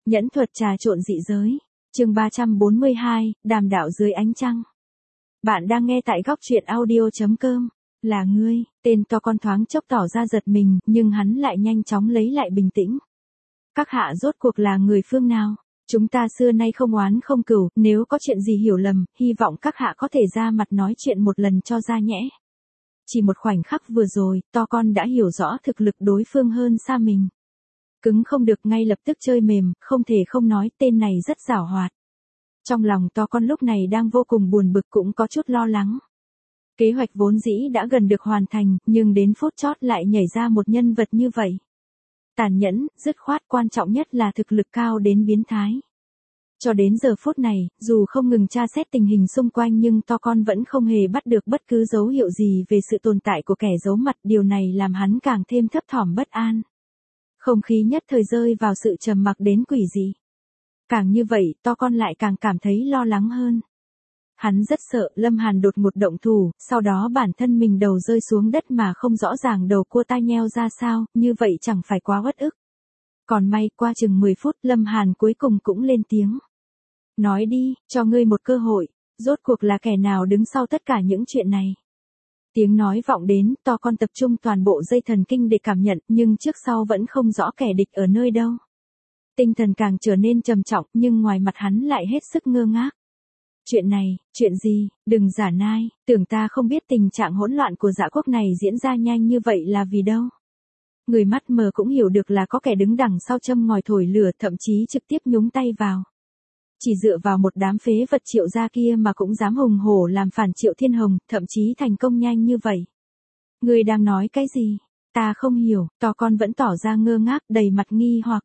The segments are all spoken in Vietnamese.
Nhẫn thuật trà trộn dị giới. Chương 342, đàm đạo dưới ánh trăng. Bạn đang nghe tại góc truyện audio.com. Là ngươi, tên to con thoáng chốc tỏ ra giật mình, nhưng hắn lại nhanh chóng lấy lại bình tĩnh. Các hạ rốt cuộc là người phương nào? Chúng ta xưa nay không oán không cừu, nếu có chuyện gì hiểu lầm, hy vọng các hạ có thể ra mặt nói chuyện một lần cho ra nhẽ. Chỉ một khoảnh khắc vừa rồi, to con đã hiểu rõ thực lực đối phương hơn xa mình. Cứng không được, ngay lập tức chơi mềm, không thể không nói tên này rất giảo hoạt. Trong lòng to con lúc này đang vô cùng buồn bực, cũng có chút lo lắng. Kế hoạch vốn dĩ đã gần được hoàn thành, nhưng đến phút chót lại nhảy ra một nhân vật như vậy. Tàn nhẫn, dứt khoát, quan trọng nhất là thực lực cao đến biến thái. Cho đến giờ phút này, dù không ngừng tra xét tình hình xung quanh nhưng to con vẫn không hề bắt được bất cứ dấu hiệu gì về sự tồn tại của kẻ giấu mặt, điều này làm hắn càng thêm thấp thỏm bất an. Không khí nhất thời rơi vào sự trầm mặc đến quỷ dị. Càng như vậy, to con lại càng cảm thấy lo lắng hơn. Hắn rất sợ Lâm Hàn đột ngột động thủ, sau đó bản thân mình đầu rơi xuống đất mà không rõ ràng đầu cua tai nheo ra sao, như vậy chẳng phải quá uất ức. Còn may, qua chừng 10 phút Lâm Hàn cuối cùng cũng lên tiếng. Nói đi, cho ngươi một cơ hội, rốt cuộc là kẻ nào đứng sau tất cả những chuyện này. Tiếng nói vọng đến, to con tập trung toàn bộ dây thần kinh để cảm nhận, nhưng trước sau vẫn không rõ kẻ địch ở nơi đâu. Tinh thần càng trở nên trầm trọng, nhưng ngoài mặt hắn lại hết sức ngơ ngác. Chuyện này, chuyện gì, đừng giả nai, tưởng ta không biết tình trạng hỗn loạn của Dạ quốc này diễn ra nhanh như vậy là vì đâu. Người mắt mờ cũng hiểu được là có kẻ đứng đằng sau châm ngòi thổi lửa, thậm chí trực tiếp nhúng tay vào. Chỉ dựa vào một đám phế vật Triệu gia kia mà cũng dám hùng hổ làm phản Triệu Thiên Hồng, thậm chí thành công nhanh như vậy. Người đang nói cái gì? Ta không hiểu, to con vẫn tỏ ra ngơ ngác, đầy mặt nghi hoặc.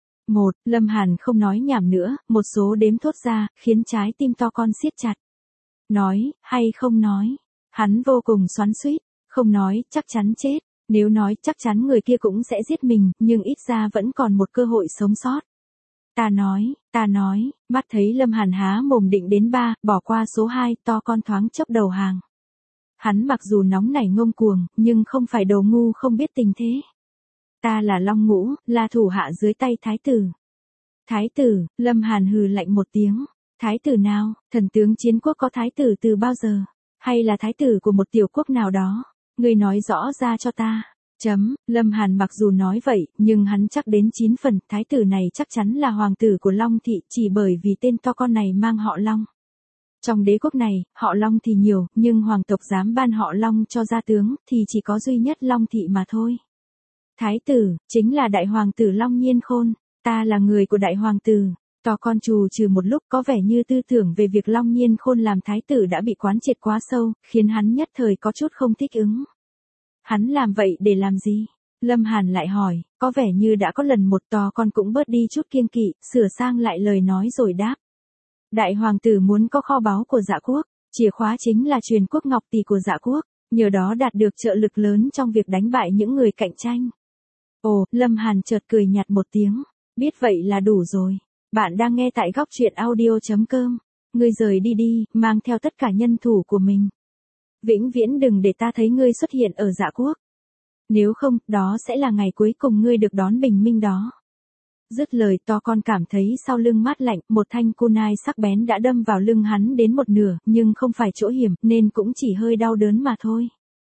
Lâm Hàn không nói nhảm nữa, một số đếm thốt ra, khiến trái tim to con siết chặt. Nói, hay không nói? Hắn vô cùng xoắn xuýt, không nói, chắc chắn chết. Nếu nói chắc chắn người kia cũng sẽ giết mình, nhưng ít ra vẫn còn một cơ hội sống sót. Ta nói, mắt thấy Lâm Hàn há mồm định đến 3, bỏ qua số 2, to con thoáng chốc đầu hàng. Hắn mặc dù nóng nảy ngông cuồng, nhưng không phải đồ ngu không biết tình thế. Ta là Long Ngũ, là thủ hạ dưới tay thái tử. Thái tử, Lâm Hàn hừ lạnh một tiếng. Thái tử nào, thần tướng chiến quốc có thái tử từ bao giờ? Hay là thái tử của một tiểu quốc nào đó? Ngươi nói rõ ra cho ta. Lâm Hàn mặc dù nói vậy, nhưng hắn chắc đến 9 phần, thái tử này chắc chắn là hoàng tử của Long thị, chỉ bởi vì tên to con này mang họ Long. Trong đế quốc này, họ Long thì nhiều, nhưng hoàng tộc dám ban họ Long cho gia tướng, thì chỉ có duy nhất Long thị mà thôi. Thái tử, chính là đại hoàng tử Long Nhiên Khôn, ta là người của đại hoàng tử. To con trù trừ một lúc, có vẻ như tư tưởng về việc Long Nhiên Khôn làm thái tử đã bị quán triệt quá sâu, khiến hắn nhất thời có chút không thích ứng. Hắn làm vậy để làm gì? Lâm Hàn lại hỏi, có vẻ như đã có lần một to con cũng bớt đi chút kiêng kỵ, sửa sang lại lời nói rồi đáp. Đại hoàng tử muốn có kho báu của Dạ quốc, chìa khóa chính là truyền quốc ngọc tỷ của Dạ quốc, nhờ đó đạt được trợ lực lớn trong việc đánh bại những người cạnh tranh. Ồ, Lâm Hàn chợt cười nhạt một tiếng, biết vậy là đủ rồi. Bạn đang nghe tại góc truyện audio.com. Ngươi rời đi đi, mang theo tất cả nhân thủ của mình. Vĩnh viễn đừng để ta thấy ngươi xuất hiện ở Dạ quốc. Nếu không, đó sẽ là ngày cuối cùng ngươi được đón bình minh đó. Dứt lời, to con cảm thấy sau lưng mát lạnh, một thanh kunai sắc bén đã đâm vào lưng hắn đến một nửa, nhưng không phải chỗ hiểm, nên cũng chỉ hơi đau đớn mà thôi.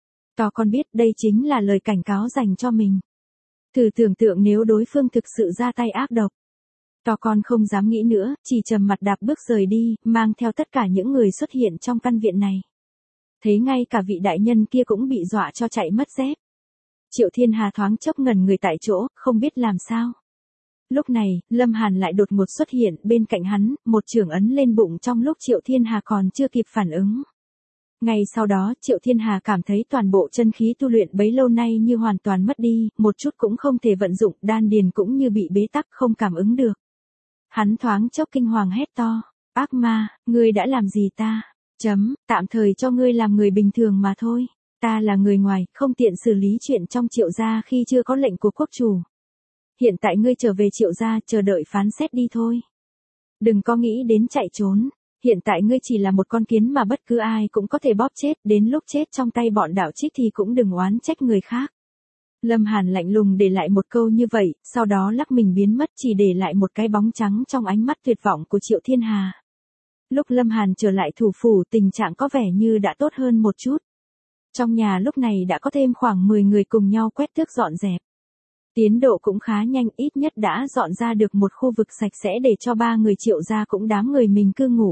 To con biết đây chính là lời cảnh cáo dành cho mình. Thử tưởng tượng nếu đối phương thực sự ra tay ác độc. To con không dám nghĩ nữa, chỉ trầm mặt đạp bước rời đi, mang theo tất cả những người xuất hiện trong căn viện này. Thấy ngay cả vị đại nhân kia cũng bị dọa cho chạy mất dép. Triệu Thiên Hà thoáng chốc ngẩn người tại chỗ, không biết làm sao. Lúc này, Lâm Hàn lại đột ngột xuất hiện bên cạnh hắn, một chưởng ấn lên bụng trong lúc Triệu Thiên Hà còn chưa kịp phản ứng. Ngay sau đó, Triệu Thiên Hà cảm thấy toàn bộ chân khí tu luyện bấy lâu nay như hoàn toàn mất đi, một chút cũng không thể vận dụng, đan điền cũng như bị bế tắc, không cảm ứng được. Hắn thoáng chốc kinh hoàng hét to, ác ma, ngươi đã làm gì ta? Tạm thời cho ngươi làm người bình thường mà thôi. Ta là người ngoài, không tiện xử lý chuyện trong Triệu gia khi chưa có lệnh của quốc chủ. Hiện tại ngươi trở về Triệu gia, chờ đợi phán xét đi thôi. Đừng có nghĩ đến chạy trốn. Hiện tại ngươi chỉ là một con kiến mà bất cứ ai cũng có thể bóp chết, đến lúc chết trong tay bọn đạo trích thì cũng đừng oán trách người khác. Lâm Hàn lạnh lùng để lại một câu như vậy, sau đó lắc mình biến mất chỉ để lại một cái bóng trắng trong ánh mắt tuyệt vọng của Triệu Thiên Hà. Lúc Lâm Hàn trở lại thủ phủ tình trạng có vẻ như đã tốt hơn một chút. Trong nhà lúc này đã có thêm khoảng 10 người cùng nhau quét tước dọn dẹp. Tiến độ cũng khá nhanh, ít nhất đã dọn ra được một khu vực sạch sẽ để cho 3 người Triệu gia cũng đám người mình cư ngụ.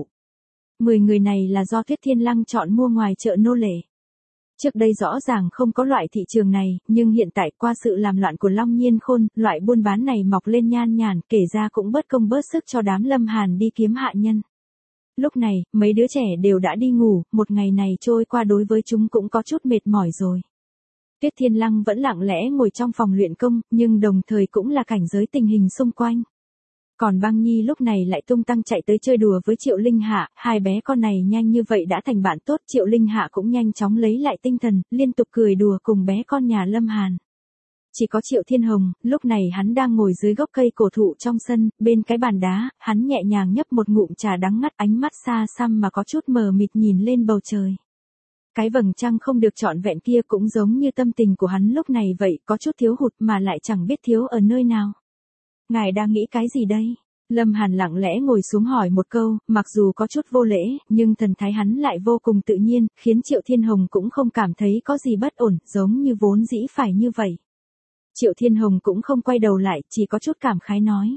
10 người này là do Tuyết Thiên Lăng chọn mua ngoài chợ nô lệ. Trước đây rõ ràng không có loại thị trường này, nhưng hiện tại qua sự làm loạn của Long Nhiên Khôn, loại buôn bán này mọc lên nhan nhản, kể ra cũng bớt công bớt sức cho đám Lâm Hàn đi kiếm hạ nhân. Lúc này, mấy đứa trẻ đều đã đi ngủ, một ngày này trôi qua đối với chúng cũng có chút mệt mỏi rồi. Tuyết Thiên Lăng vẫn lặng lẽ ngồi trong phòng luyện công, nhưng đồng thời cũng là cảnh giới tình hình xung quanh. Còn Băng Nhi lúc này lại tung tăng chạy tới chơi đùa với Triệu Linh Hạ, hai bé con này nhanh như vậy đã thành bạn tốt. Triệu Linh Hạ cũng nhanh chóng lấy lại tinh thần, liên tục cười đùa cùng bé con nhà Lâm Hàn. Chỉ có Triệu Thiên Hồng, lúc này hắn đang ngồi dưới gốc cây cổ thụ trong sân, bên cái bàn đá, hắn nhẹ nhàng nhấp một ngụm trà đắng ngắt, ánh mắt xa xăm mà có chút mờ mịt nhìn lên bầu trời. Cái vầng trăng không được trọn vẹn kia cũng giống như tâm tình của hắn lúc này vậy, có chút thiếu hụt mà lại chẳng biết thiếu ở nơi nào. Ngài đang nghĩ cái gì đây? Lâm Hàn lặng lẽ ngồi xuống hỏi một câu, mặc dù có chút vô lễ, nhưng thần thái hắn lại vô cùng tự nhiên, khiến Triệu Thiên Hồng cũng không cảm thấy có gì bất ổn, giống như vốn dĩ phải như vậy. Triệu Thiên Hồng cũng không quay đầu lại, chỉ có chút cảm khái nói.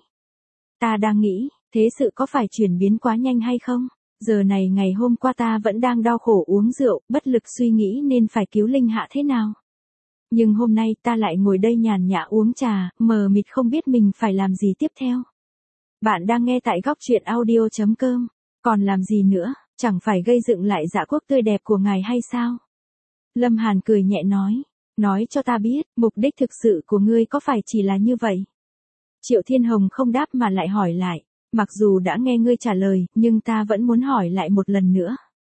Ta đang nghĩ, thế sự có phải chuyển biến quá nhanh hay không? Giờ này ngày hôm qua ta vẫn đang đau khổ uống rượu, bất lực suy nghĩ nên phải cứu Linh Hạ thế nào. Nhưng hôm nay ta lại ngồi đây nhàn nhã uống trà, mờ mịt không biết mình phải làm gì tiếp theo. Bạn đang nghe tại góc truyện audio.com. Còn làm gì nữa, chẳng phải gây dựng lại dạ quốc tươi đẹp của ngài hay sao? Lâm Hàn cười nhẹ nói cho ta biết, mục đích thực sự của ngươi có phải chỉ là như vậy? Triệu Thiên Hồng không đáp mà lại hỏi lại, mặc dù đã nghe ngươi trả lời, nhưng ta vẫn muốn hỏi lại một lần nữa.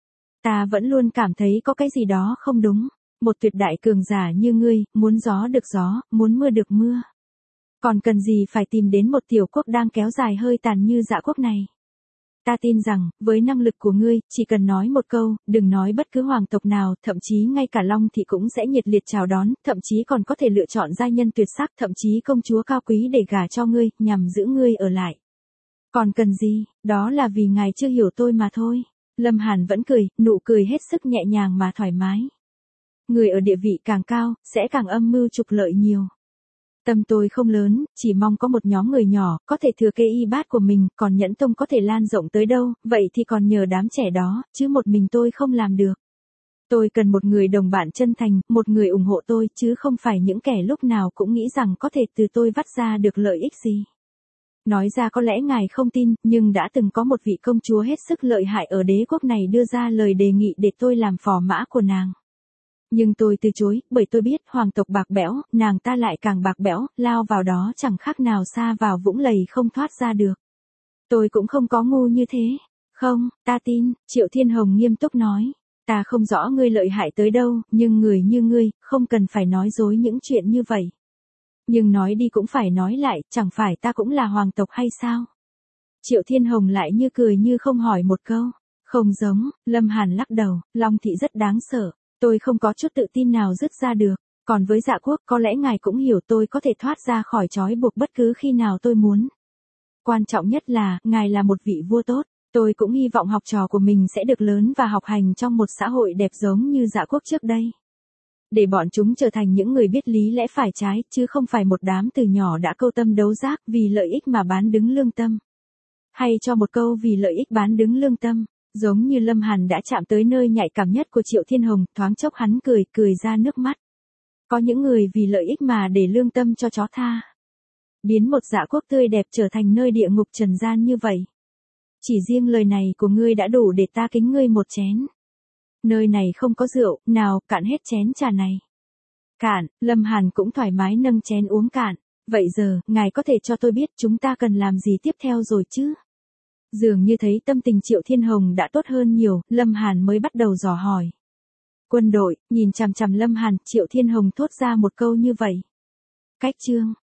Ta vẫn luôn cảm thấy có cái gì đó không đúng. Một tuyệt đại cường giả như ngươi, muốn gió được gió, muốn mưa được mưa. Còn cần gì phải tìm đến một tiểu quốc đang kéo dài hơi tàn như Dạ quốc này. Ta tin rằng, với năng lực của ngươi, chỉ cần nói một câu, đừng nói bất cứ hoàng tộc nào, thậm chí ngay cả Long Thị cũng sẽ nhiệt liệt chào đón, thậm chí còn có thể lựa chọn giai nhân tuyệt sắc, thậm chí công chúa cao quý để gả cho ngươi, nhằm giữ ngươi ở lại. Còn cần gì, đó là vì ngài chưa hiểu tôi mà thôi. Lâm Hàn vẫn cười, nụ cười hết sức nhẹ nhàng mà thoải mái. Người ở địa vị càng cao, sẽ càng âm mưu trục lợi nhiều. Tâm tôi không lớn, chỉ mong có một nhóm người nhỏ, có thể thừa kế y bát của mình, còn Nhẫn Tông có thể lan rộng tới đâu, vậy thì còn nhờ đám trẻ đó, chứ một mình tôi không làm được. Tôi cần một người đồng bạn chân thành, một người ủng hộ tôi, chứ không phải những kẻ lúc nào cũng nghĩ rằng có thể từ tôi vắt ra được lợi ích gì. Nói ra có lẽ ngài không tin, nhưng đã từng có một vị công chúa hết sức lợi hại ở đế quốc này đưa ra lời đề nghị để tôi làm phò mã của nàng. Nhưng tôi từ chối, bởi tôi biết hoàng tộc bạc bẽo, nàng ta lại càng bạc bẽo, lao vào đó chẳng khác nào xa vào vũng lầy không thoát ra được. Tôi cũng không có ngu như thế. Không, ta tin, Triệu Thiên Hồng nghiêm túc nói. Ta không rõ ngươi lợi hại tới đâu, nhưng người như ngươi, không cần phải nói dối những chuyện như vậy. Nhưng nói đi cũng phải nói lại, chẳng phải ta cũng là hoàng tộc hay sao? Triệu Thiên Hồng lại như cười như không hỏi một câu. Không giống, Lâm Hàn lắc đầu, Long Thị rất đáng sợ. Tôi không có chút tự tin nào dứt ra được, còn với Dạ quốc có lẽ ngài cũng hiểu tôi có thể thoát ra khỏi trói buộc bất cứ khi nào tôi muốn. Quan trọng nhất là, ngài là một vị vua tốt, tôi cũng hy vọng học trò của mình sẽ được lớn và học hành trong một xã hội đẹp giống như Dạ quốc trước đây. Để bọn chúng trở thành những người biết lý lẽ phải trái, chứ không phải một đám từ nhỏ đã câu tâm đấu giác vì lợi ích mà bán đứng lương tâm. Hay cho một câu vì lợi ích bán đứng lương tâm. Giống như Lâm Hàn đã chạm tới nơi nhạy cảm nhất của Triệu Thiên Hồng, thoáng chốc hắn cười ra nước mắt. Có những người vì lợi ích mà để lương tâm cho chó tha. Biến một Dạ quốc tươi đẹp trở thành nơi địa ngục trần gian như vậy. Chỉ riêng lời này của ngươi đã đủ để ta kính ngươi một chén. Nơi này không có rượu, nào, cạn hết chén trà này. Cạn, Lâm Hàn cũng thoải mái nâng chén uống cạn. Vậy giờ, ngài có thể cho tôi biết chúng ta cần làm gì tiếp theo rồi chứ? Dường như thấy tâm tình Triệu Thiên Hồng đã tốt hơn nhiều, Lâm Hàn mới bắt đầu dò hỏi. Quân đội, nhìn chằm chằm Lâm Hàn, Triệu Thiên Hồng thốt ra một câu như vậy. Cách chương.